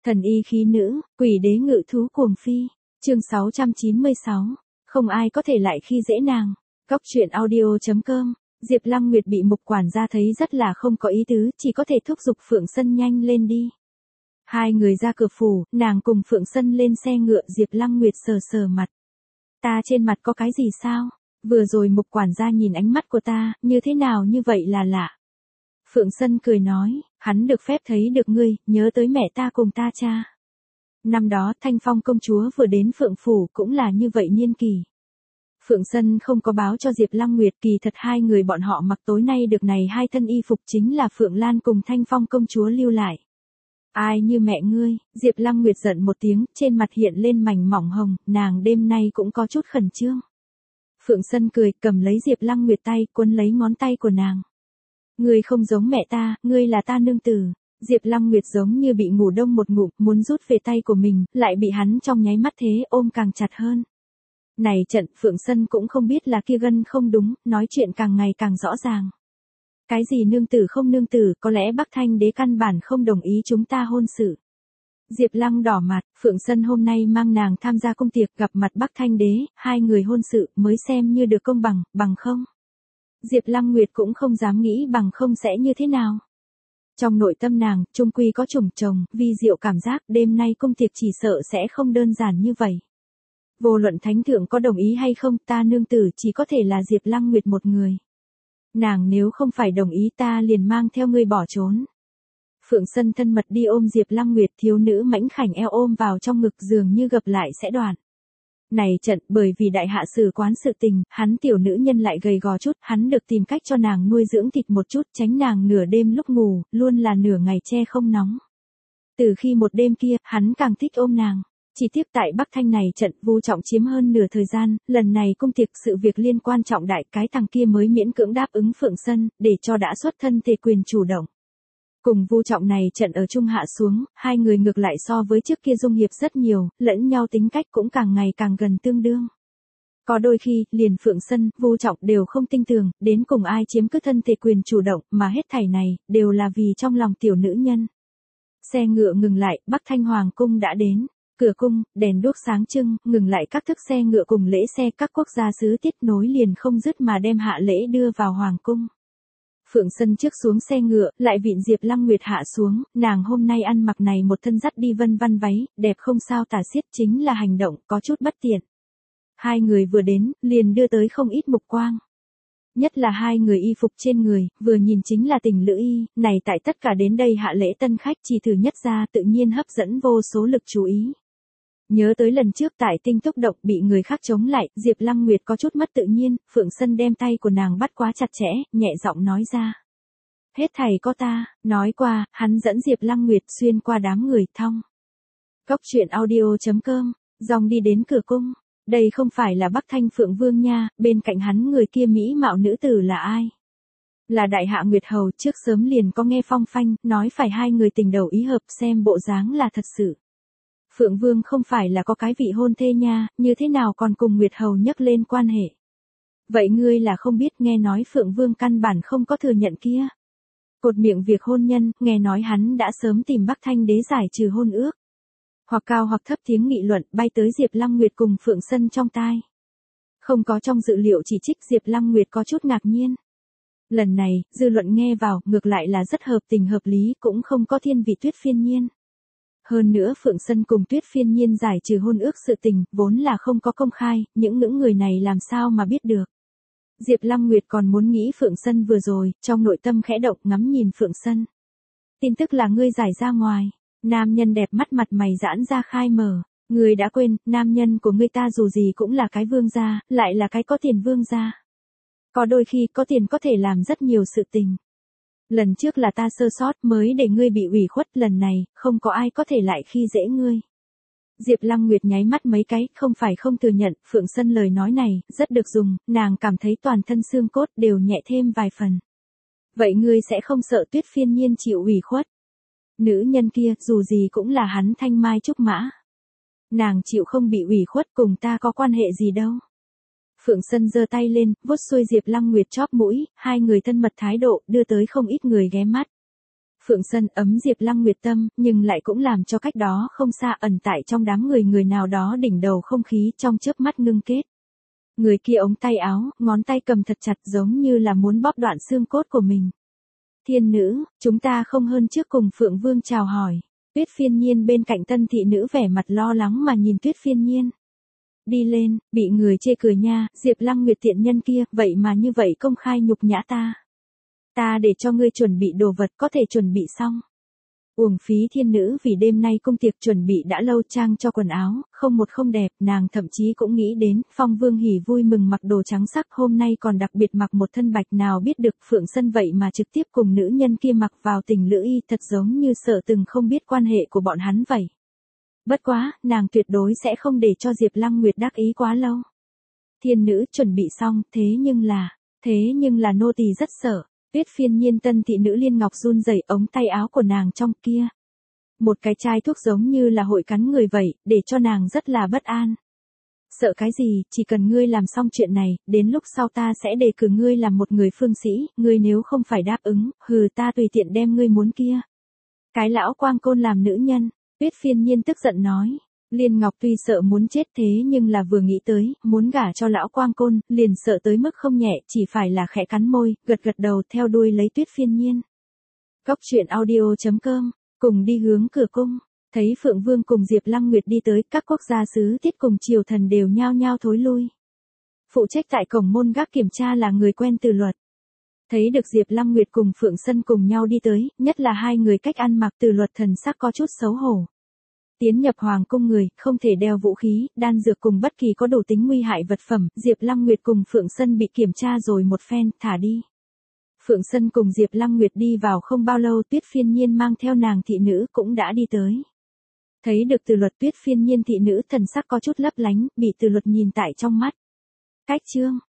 Thần y khí nữ, quỷ đế ngự thú cuồng phi. Chương 696. Không ai có thể lại khi dễ nàng. Góc truyện audio.com. Diệp Lăng Nguyệt bị Mục quản gia thấy rất là không có ý tứ, chỉ có thể thúc giục Phượng Sân nhanh lên đi. Hai người ra cửa phủ, nàng cùng Phượng Sân lên xe ngựa, Diệp Lăng Nguyệt sờ sờ mặt. Ta trên mặt có cái gì sao? Vừa rồi Mục quản gia nhìn ánh mắt của ta, như thế nào như vậy là lạ. Phượng Sân cười nói, hắn được phép thấy được ngươi, nhớ tới mẹ ta cùng ta cha. Năm đó Thanh Phong công chúa vừa đến Phượng phủ cũng là như vậy niên kỳ. Phượng Sân không có báo cho Diệp Lăng Nguyệt, kỳ thật hai người bọn họ mặc tối nay được này hai thân y phục chính là Phượng Lan cùng Thanh Phong công chúa lưu lại. Ai như mẹ ngươi? Diệp Lăng Nguyệt giận một tiếng, trên mặt hiện lên mảnh mỏng hồng, nàng đêm nay cũng có chút khẩn trương. Phượng Sân cười, cầm lấy Diệp Lăng Nguyệt tay, quấn lấy ngón tay của nàng. Ngươi không giống mẹ ta, ngươi là ta nương tử. Diệp Lăng Nguyệt giống như bị ngủ đông một ngụm, muốn rút về tay của mình, lại bị hắn trong nháy mắt thế ôm càng chặt hơn. Này trận, Phượng Sân cũng không biết là kia gân không đúng, nói chuyện càng ngày càng rõ ràng. Cái gì nương tử không nương tử, có lẽ Bắc Thanh đế căn bản không đồng ý chúng ta hôn sự. Diệp Lăng đỏ mặt, Phượng Sân hôm nay mang nàng tham gia công tiệc gặp mặt Bắc Thanh đế, hai người hôn sự mới xem như được công bằng, bằng không. Diệp Lăng Nguyệt cũng không dám nghĩ bằng không sẽ như thế nào. Trong nội tâm nàng, chung quy có trùng chồng, vi diệu cảm giác đêm nay công tiệc chỉ sợ sẽ không đơn giản như vậy. Vô luận thánh thượng có đồng ý hay không, ta nương tử chỉ có thể là Diệp Lăng Nguyệt một người. Nàng nếu không phải đồng ý ta liền mang theo ngươi bỏ trốn. Phượng Sân thân mật đi ôm Diệp Lăng Nguyệt, thiếu nữ mảnh khảnh eo ôm vào trong ngực dường như gập lại sẽ đoạn. Này trận, bởi vì đại hạ sử quán sự tình, hắn tiểu nữ nhân lại gầy gò chút, hắn được tìm cách cho nàng nuôi dưỡng thịt một chút, tránh nàng nửa đêm lúc ngủ, luôn là nửa ngày che không nóng. Từ khi một đêm kia, hắn càng thích ôm nàng. Chỉ tiếp tại Bắc Thanh này trận, Vu Trọng chiếm hơn nửa thời gian, lần này công tiệc sự việc liên quan trọng đại, cái thằng kia mới miễn cưỡng đáp ứng Phượng Sân, để cho đã xuất thân thể quyền chủ động. Cùng Vu Trọng này trận ở chung hạ xuống, hai người ngược lại so với trước kia dung hiệp rất nhiều, lẫn nhau tính cách cũng càng ngày càng gần tương đương. Có đôi khi, liền Phượng Sân, Vu Trọng đều không tin tưởng, đến cùng ai chiếm cứ thân thể quyền chủ động, mà hết thảy này, đều là vì trong lòng tiểu nữ nhân. Xe ngựa ngừng lại, Bắc Thanh Hoàng cung đã đến. Cửa cung, đèn đuốc sáng trưng, ngừng lại các thức xe ngựa cùng lễ xe các quốc gia sứ tiết nối liền không dứt mà đem hạ lễ đưa vào hoàng cung. Phượng Sân trước xuống xe ngựa, lại vịn Diệp Lăng Nguyệt hạ xuống, nàng hôm nay ăn mặc này một thân dắt đi vân văn váy, đẹp không sao tả xiết, chính là hành động, có chút bất tiện. Hai người vừa đến, liền đưa tới không ít mục quang. Nhất là hai người y phục trên người, vừa nhìn chính là tình lữ y, này tại tất cả đến đây hạ lễ tân khách chỉ thử nhất ra tự nhiên hấp dẫn vô số lực chú ý. Nhớ tới lần trước tại Tinh Túc Động bị người khác chống lại, Diệp Lăng Nguyệt có chút mất tự nhiên, Phượng Sân đem tay của nàng bắt quá chặt chẽ, nhẹ giọng nói ra. Hết thầy có ta, nói qua, hắn dẫn Diệp Lăng Nguyệt xuyên qua đám người thong. Góc truyện audio.com, dòng đi đến cửa cung. Đây không phải là Bắc Thanh Phượng Vương nha, bên cạnh hắn người kia mỹ mạo nữ tử là ai? Là Đại Hạ Nguyệt Hầu, trước sớm liền có nghe phong phanh, nói phải hai người tình đầu ý hợp, xem bộ dáng là thật sự. Phượng Vương không phải là có cái vị hôn thê nha, như thế nào còn cùng Nguyệt Hầu nhắc lên quan hệ. Vậy ngươi là không biết, nghe nói Phượng Vương căn bản không có thừa nhận kia. Cột miệng việc hôn nhân, nghe nói hắn đã sớm tìm Bắc Thanh đế giải trừ hôn ước. Hoặc cao hoặc thấp tiếng nghị luận bay tới Diệp Lăng Nguyệt cùng Phượng Sân trong tai. Không có trong dự liệu chỉ trích, Diệp Lăng Nguyệt có chút ngạc nhiên. Lần này, dư luận nghe vào, ngược lại là rất hợp tình hợp lý, cũng không có thiên vị Tuyết Phiên Nhiên. Hơn nữa Phượng Sân cùng Tuyết Phiên Nhiên giải trừ hôn ước sự tình, vốn là không có công khai, những người này làm sao mà biết được. Diệp Lăng Nguyệt còn muốn nghĩ Phượng Sân vừa rồi, trong nội tâm khẽ động ngắm nhìn Phượng Sân. Tin tức là ngươi giải ra ngoài. Nam nhân đẹp mắt mặt mày giãn ra khai mở. Ngươi đã quên, nam nhân của ngươi ta dù gì cũng là cái vương gia, lại là cái có tiền vương gia. Có đôi khi có tiền có thể làm rất nhiều sự tình. Lần trước là ta sơ sót mới để ngươi bị ủy khuất, lần này, không có ai có thể lại khi dễ ngươi. Diệp Lăng Nguyệt nháy mắt mấy cái, không phải không thừa nhận, Phượng Sân lời nói này, rất được dùng, nàng cảm thấy toàn thân xương cốt đều nhẹ thêm vài phần. Vậy ngươi sẽ không sợ Tuyết Phiên Nhiên chịu ủy khuất? Nữ nhân kia, dù gì cũng là hắn thanh mai trúc mã. Nàng chịu không bị ủy khuất cùng ta có quan hệ gì đâu. Phượng Sân giơ tay lên, vuốt xuôi Diệp Lăng Nguyệt chóp mũi, hai người thân mật thái độ, đưa tới không ít người ghé mắt. Phượng Sân ấm Diệp Lăng Nguyệt tâm, nhưng lại cũng làm cho cách đó không xa ẩn tại trong đám người nào đó đỉnh đầu không khí trong chớp mắt ngưng kết. Người kia ống tay áo, ngón tay cầm thật chặt giống như là muốn bóp đoạn xương cốt của mình. Thiên nữ, chúng ta không hơn trước cùng Phượng Vương chào hỏi. Tuyết Phiên Nhiên bên cạnh tân thị nữ vẻ mặt lo lắng mà nhìn Tuyết Phiên Nhiên. Đi lên, bị người chê cười nha, Diệp Lăng Nguyệt tiện nhân kia, vậy mà như vậy công khai nhục nhã ta. Ta để cho ngươi chuẩn bị đồ vật có thể chuẩn bị xong. Uổng phí thiên nữ vì đêm nay cung tiệc chuẩn bị đã lâu trang cho quần áo, không một không đẹp, nàng thậm chí cũng nghĩ đến, Phong Vương hỉ vui mừng mặc đồ trắng sắc hôm nay còn đặc biệt mặc một thân bạch nào biết được Phượng Sân vậy mà trực tiếp cùng nữ nhân kia mặc vào tình lữ y thật giống như sợ từng không biết quan hệ của bọn hắn vậy. Bất quá, nàng tuyệt đối sẽ không để cho Diệp Lăng Nguyệt đắc ý quá lâu. Thiên nữ chuẩn bị xong, thế nhưng là nô tỳ rất sợ. Tuyết Phiên Nhiên tân thị nữ Liên Ngọc run rẩy ống tay áo của nàng trong kia. Một cái chai thuốc giống như là hội cắn người vậy, để cho nàng rất là bất an. Sợ cái gì, chỉ cần ngươi làm xong chuyện này, đến lúc sau ta sẽ đề cử ngươi làm một người phương sĩ, ngươi nếu không phải đáp ứng, ta tùy tiện đem ngươi muốn kia. Cái lão quang côn làm nữ nhân, Tuyết Phiên Nhiên tức giận nói. Liên Ngọc tuy sợ muốn chết thế nhưng là vừa nghĩ tới, muốn gả cho lão quang côn, liền sợ tới mức không nhẹ, chỉ phải là khẽ cắn môi, gật đầu theo đuôi lấy Tuyết Phiên Nhiên. Góc truyện audio.com, cùng đi hướng cửa cung, thấy Phượng Vương cùng Diệp Lăng Nguyệt đi tới, các quốc gia sứ tiết cùng triều thần đều nhao nhao thối lui. Phụ trách tại cổng môn gác kiểm tra là người quen Từ Luật. Thấy được Diệp Lăng Nguyệt cùng Phượng Sân cùng nhau đi tới, nhất là hai người cách ăn mặc Từ Luật thần sắc có chút xấu hổ. Tiến nhập hoàng cung người, không thể đeo vũ khí, đan dược cùng bất kỳ có đủ tính nguy hại vật phẩm, Diệp Lăng Nguyệt cùng Phượng Sân bị kiểm tra rồi một phen, thả đi. Phượng Sân cùng Diệp Lăng Nguyệt đi vào không bao lâu Tuyết Phiên Nhiên mang theo nàng thị nữ cũng đã đi tới. Thấy được Từ Luật Tuyết Phiên Nhiên thị nữ thần sắc có chút lấp lánh, bị Từ Luật nhìn tại trong mắt. Cách chương,